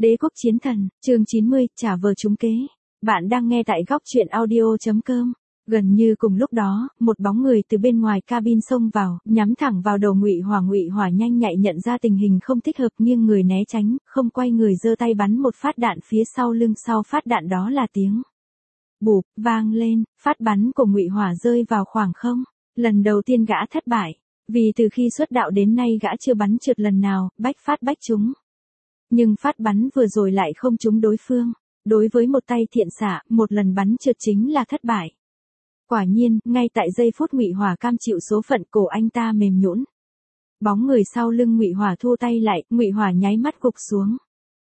Đế quốc chiến thần, chương 90, trả vờ trúng kế. Bạn đang nghe tại góc truyện audio.com. Gần như cùng lúc đó, một bóng người từ bên ngoài cabin xông vào, nhắm thẳng vào đầu Ngụy Hỏa nhanh nhạy nhận ra tình hình không thích hợp, nghiêng người né tránh, không quay người giơ tay bắn một phát đạn phía sau lưng, sau phát đạn đó là tiếng bụp vang lên, phát bắn của Ngụy Hỏa rơi vào khoảng không. Lần đầu tiên gã thất bại, vì từ khi xuất đạo đến nay gã chưa bắn trượt lần nào, bách phát bách trúng. Nhưng phát bắn vừa rồi lại không trúng đối phương. Đối với một tay thiện xạ, một lần bắn trượt chính là thất bại. Quả nhiên, ngay tại giây phút Ngụy Hỏa cam chịu số phận, cổ anh ta mềm nhũn. Bóng người sau lưng Ngụy Hỏa thu tay lại, Ngụy Hỏa nháy mắt gục xuống.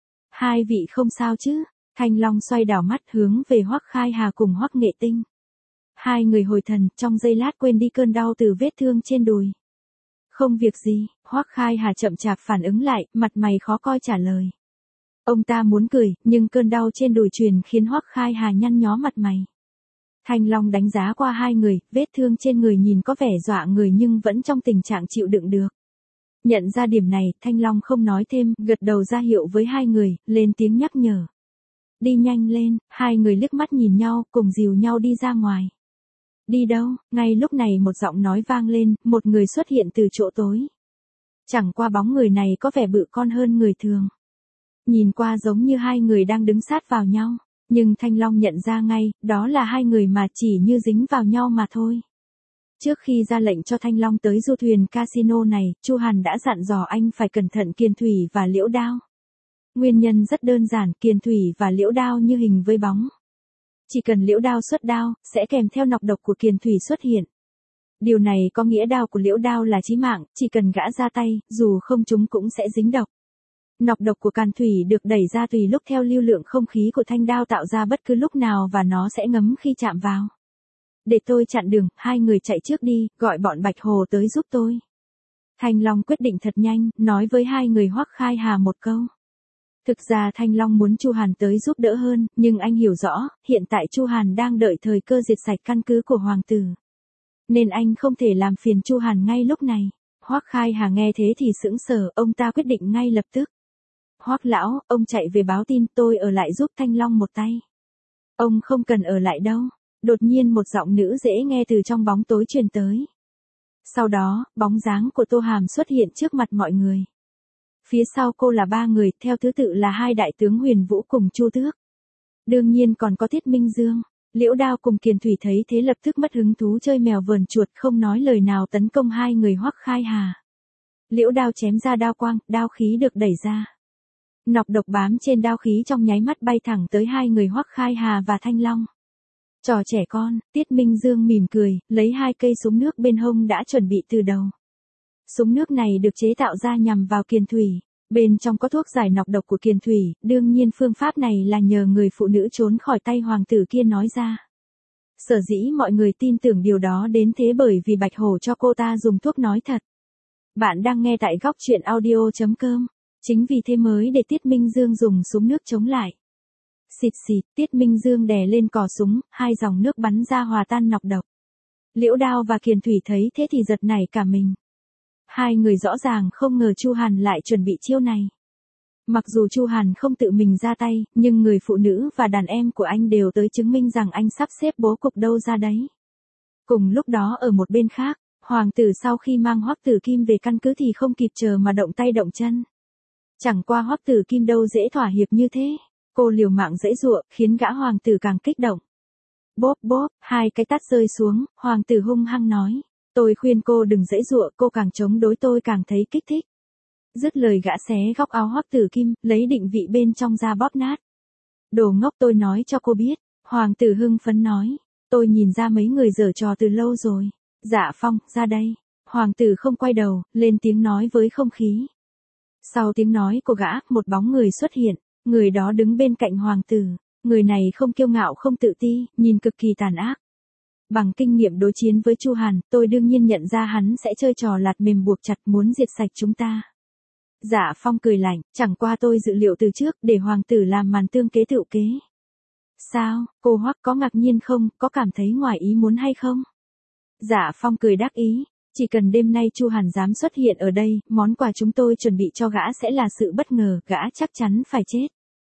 Hai vị không sao chứ? Thanh Long xoay đảo mắt hướng về Hoắc Khai Hà cùng Hoắc Nghệ Tinh. Hai người hồi thần, trong giây lát quên đi cơn đau từ vết thương trên đùi. Không việc gì, Hoắc Khai Hà chậm chạp phản ứng lại, mặt mày khó coi trả lời. Ông ta muốn cười, nhưng cơn đau trên đùi truyền khiến Hoắc Khai Hà nhăn nhó mặt mày. Thanh Long đánh giá qua hai người, vết thương trên người nhìn có vẻ dọa người nhưng vẫn trong tình trạng chịu đựng được. Nhận ra điểm này, Thanh Long không nói thêm, gật đầu ra hiệu với hai người, lên tiếng nhắc nhở. Đi nhanh lên, hai người liếc mắt nhìn nhau, cùng dìu nhau đi ra ngoài. Đi đâu? Ngay lúc này một giọng nói vang lên, một người xuất hiện từ chỗ tối. Chẳng qua bóng người này có vẻ bự con hơn người thường. Nhìn qua giống như hai người đang đứng sát vào nhau, nhưng Thanh Long nhận ra ngay, đó là hai người mà chỉ như dính vào nhau mà thôi. Trước khi ra lệnh cho Thanh Long tới du thuyền casino này, Chu Hàn đã dặn dò anh phải cẩn thận Kiền Thủy và Liễu Đao. Nguyên nhân rất đơn giản, Kiền Thủy và Liễu Đao như hình với bóng. Chỉ cần Liễu Đao xuất đao, sẽ kèm theo nọc độc của Kiền Thủy xuất hiện. Điều này có nghĩa đao của Liễu Đao là chí mạng, chỉ cần gã ra tay, dù không trúng cũng sẽ dính độc. Nọc độc của Càn Thủy được đẩy ra tùy lúc theo lưu lượng không khí của thanh đao tạo ra bất cứ lúc nào và nó sẽ ngấm khi chạm vào. Để tôi chặn đường, hai người chạy trước đi, gọi bọn Bạch Hồ tới giúp tôi. Thanh Long quyết định thật nhanh, nói với hai người Hoắc Khai Hà một câu. Thực ra Thanh Long muốn Chu Hàn tới giúp đỡ hơn, nhưng anh hiểu rõ, hiện tại Chu Hàn đang đợi thời cơ diệt sạch căn cứ của hoàng tử. Nên anh không thể làm phiền Chu Hàn ngay lúc này. Hoắc Khai Hà nghe thế thì sững sờ, ông ta quyết định ngay lập tức. Hoắc lão, ông chạy về báo tin, tôi ở lại giúp Thanh Long một tay. Ông không cần ở lại đâu. Đột nhiên một giọng nữ dễ nghe từ trong bóng tối truyền tới. Sau đó, bóng dáng của Tô Hàm xuất hiện trước mặt mọi người. Phía sau cô là ba người, theo thứ tự là hai đại tướng Huyền Vũ cùng Chu Tước. Đương nhiên còn có Tiết Minh Dương. Liễu Đao cùng Kiền Thủy thấy thế lập tức mất hứng thú chơi mèo vờn chuột, không nói lời nào tấn công hai người Hoắc Khai Hà. Liễu Đao chém ra đao quang, đao khí được đẩy ra. Nọc độc bám trên đao khí trong nháy mắt bay thẳng tới hai người Hoắc Khai Hà và Thanh Long. Trò trẻ con, Tiết Minh Dương mỉm cười, lấy hai cây súng nước bên hông đã chuẩn bị từ đầu. Súng nước này được chế tạo ra nhằm vào Kiền Thủy. Bên trong có thuốc giải nọc độc của Kiền Thủy, đương nhiên phương pháp này là nhờ người phụ nữ trốn khỏi tay hoàng tử kia nói ra. Sở dĩ mọi người tin tưởng điều đó đến thế bởi vì Bạch Hổ cho cô ta dùng thuốc nói thật. Bạn đang nghe tại góc truyện audio.com. Chính vì thế mới để Tiết Minh Dương dùng súng nước chống lại. Xịt xịt, Tiết Minh Dương đè lên cò súng, hai dòng nước bắn ra hòa tan nọc độc. Liễu Đao và Kiền Thủy thấy thế thì giật nảy cả mình. Hai người rõ ràng không ngờ Chu Hàn lại chuẩn bị chiêu này. Mặc dù Chu Hàn không tự mình ra tay, nhưng người phụ nữ và đàn em của anh đều tới chứng minh rằng anh sắp xếp bố cục đâu ra đấy. Cùng lúc đó ở một bên khác, hoàng tử sau khi mang Hoắc Tử Kim về căn cứ thì không kịp chờ mà động tay động chân. Chẳng qua Hoắc Tử Kim đâu dễ thỏa hiệp như thế. Cô liều mạng giãy giụa, khiến gã hoàng tử càng kích động. Bốp bốp, hai cái tát rơi xuống, hoàng tử hung hăng nói. Tôi khuyên cô đừng giãy giụa, cô càng chống đối tôi càng thấy kích thích. Dứt lời gã xé góc áo Hoắc Tử Kim, lấy định vị bên trong ra bóp nát. Đồ ngốc, tôi nói cho cô biết. Hoàng tử hưng phấn nói. Tôi nhìn ra mấy người giở trò từ lâu rồi. Dạ Phong, ra đây. Hoàng tử không quay đầu, lên tiếng nói với không khí. Sau tiếng nói của gã, một bóng người xuất hiện. Người đó đứng bên cạnh hoàng tử. Người này không kiêu ngạo không tự ti, nhìn cực kỳ tàn ác. Bằng kinh nghiệm đối chiến với Chu Hàn, tôi đương nhiên nhận ra hắn sẽ chơi trò lạt mềm buộc chặt muốn diệt sạch chúng ta. Dạ Phong cười lạnh, chẳng qua tôi dự liệu từ trước để hoàng tử làm màn tương kế tựu kế. Sao, cô Hoắc có ngạc nhiên không, có cảm thấy ngoài ý muốn hay không? Dạ Phong cười đắc ý, chỉ cần đêm nay Chu Hàn dám xuất hiện ở đây, món quà chúng tôi chuẩn bị cho gã sẽ là sự bất ngờ, gã chắc chắn phải chết.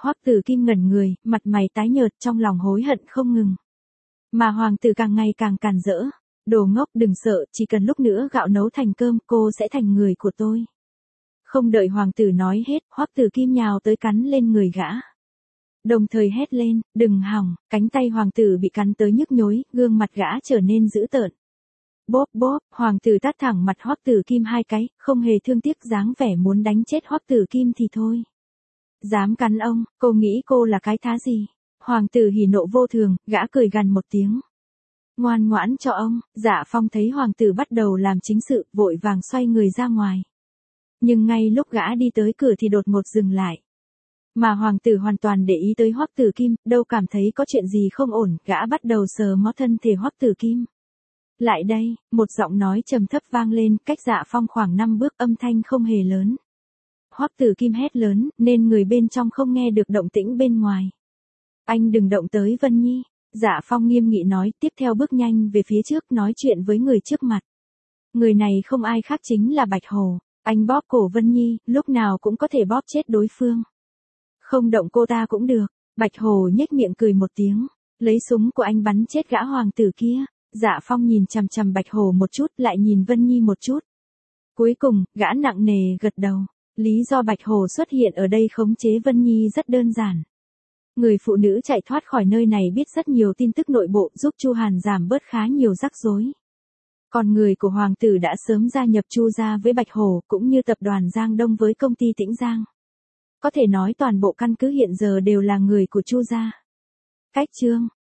Hoắc Tử Kim ngẩn người, mặt mày tái nhợt trong lòng hối hận không ngừng. Mà hoàng tử càng ngày càng càn rỡ. Đồ ngốc đừng sợ, chỉ cần lúc nữa gạo nấu thành cơm cô sẽ thành người của tôi. Không đợi hoàng tử nói hết, Hoắc Tử Kim nhào tới cắn lên người gã. Đồng thời hét lên, đừng hòng, cánh tay hoàng tử bị cắn tới nhức nhối, gương mặt gã trở nên dữ tợn. Bóp bóp, hoàng tử tát thẳng mặt Hoắc Tử Kim 2 cái, không hề thương tiếc dáng vẻ muốn đánh chết Hoắc Tử Kim thì thôi. Dám cắn ông, cô nghĩ cô là cái thá gì? Hoàng tử hỉ nộ vô thường, gã cười gằn một tiếng. Ngoan ngoãn cho ông. Dạ Phong thấy hoàng tử bắt đầu làm chính sự, vội vàng xoay người ra ngoài. Nhưng ngay lúc gã đi tới cửa thì đột ngột dừng lại. Mà hoàng tử hoàn toàn để ý tới Hoắc Tử Kim, đâu cảm thấy có chuyện gì không ổn, gã bắt đầu sờ mó thân thể Hoắc Tử Kim. Lại đây, một giọng nói trầm thấp vang lên, cách Dạ Phong khoảng 5 bước, âm thanh không hề lớn. Hoắc Tử Kim hét lớn, nên người bên trong không nghe được động tĩnh bên ngoài. Anh đừng động tới Vân Nhi. Dạ Phong nghiêm nghị nói, tiếp theo bước nhanh về phía trước nói chuyện với người trước mặt. Người này không ai khác chính là Bạch Hồ. Anh bóp cổ Vân Nhi, lúc nào cũng có thể bóp chết đối phương. Không động cô ta cũng được. Bạch Hồ nhếch miệng cười một tiếng, lấy súng của anh bắn chết gã hoàng tử kia. Dạ Phong nhìn chằm chằm Bạch Hồ một chút, lại nhìn Vân Nhi một chút. Cuối cùng, gã nặng nề gật đầu. Lý do Bạch Hồ xuất hiện ở đây khống chế Vân Nhi rất đơn giản. Người phụ nữ chạy thoát khỏi nơi này biết rất nhiều tin tức nội bộ, giúp Chu Hàn giảm bớt khá nhiều rắc rối. Còn người của hoàng tử đã sớm gia nhập Chu gia với Bạch Hồ, cũng như tập đoàn Giang Đông với công ty Tĩnh Giang. Có thể nói toàn bộ căn cứ hiện giờ đều là người của Chu gia. Cách chương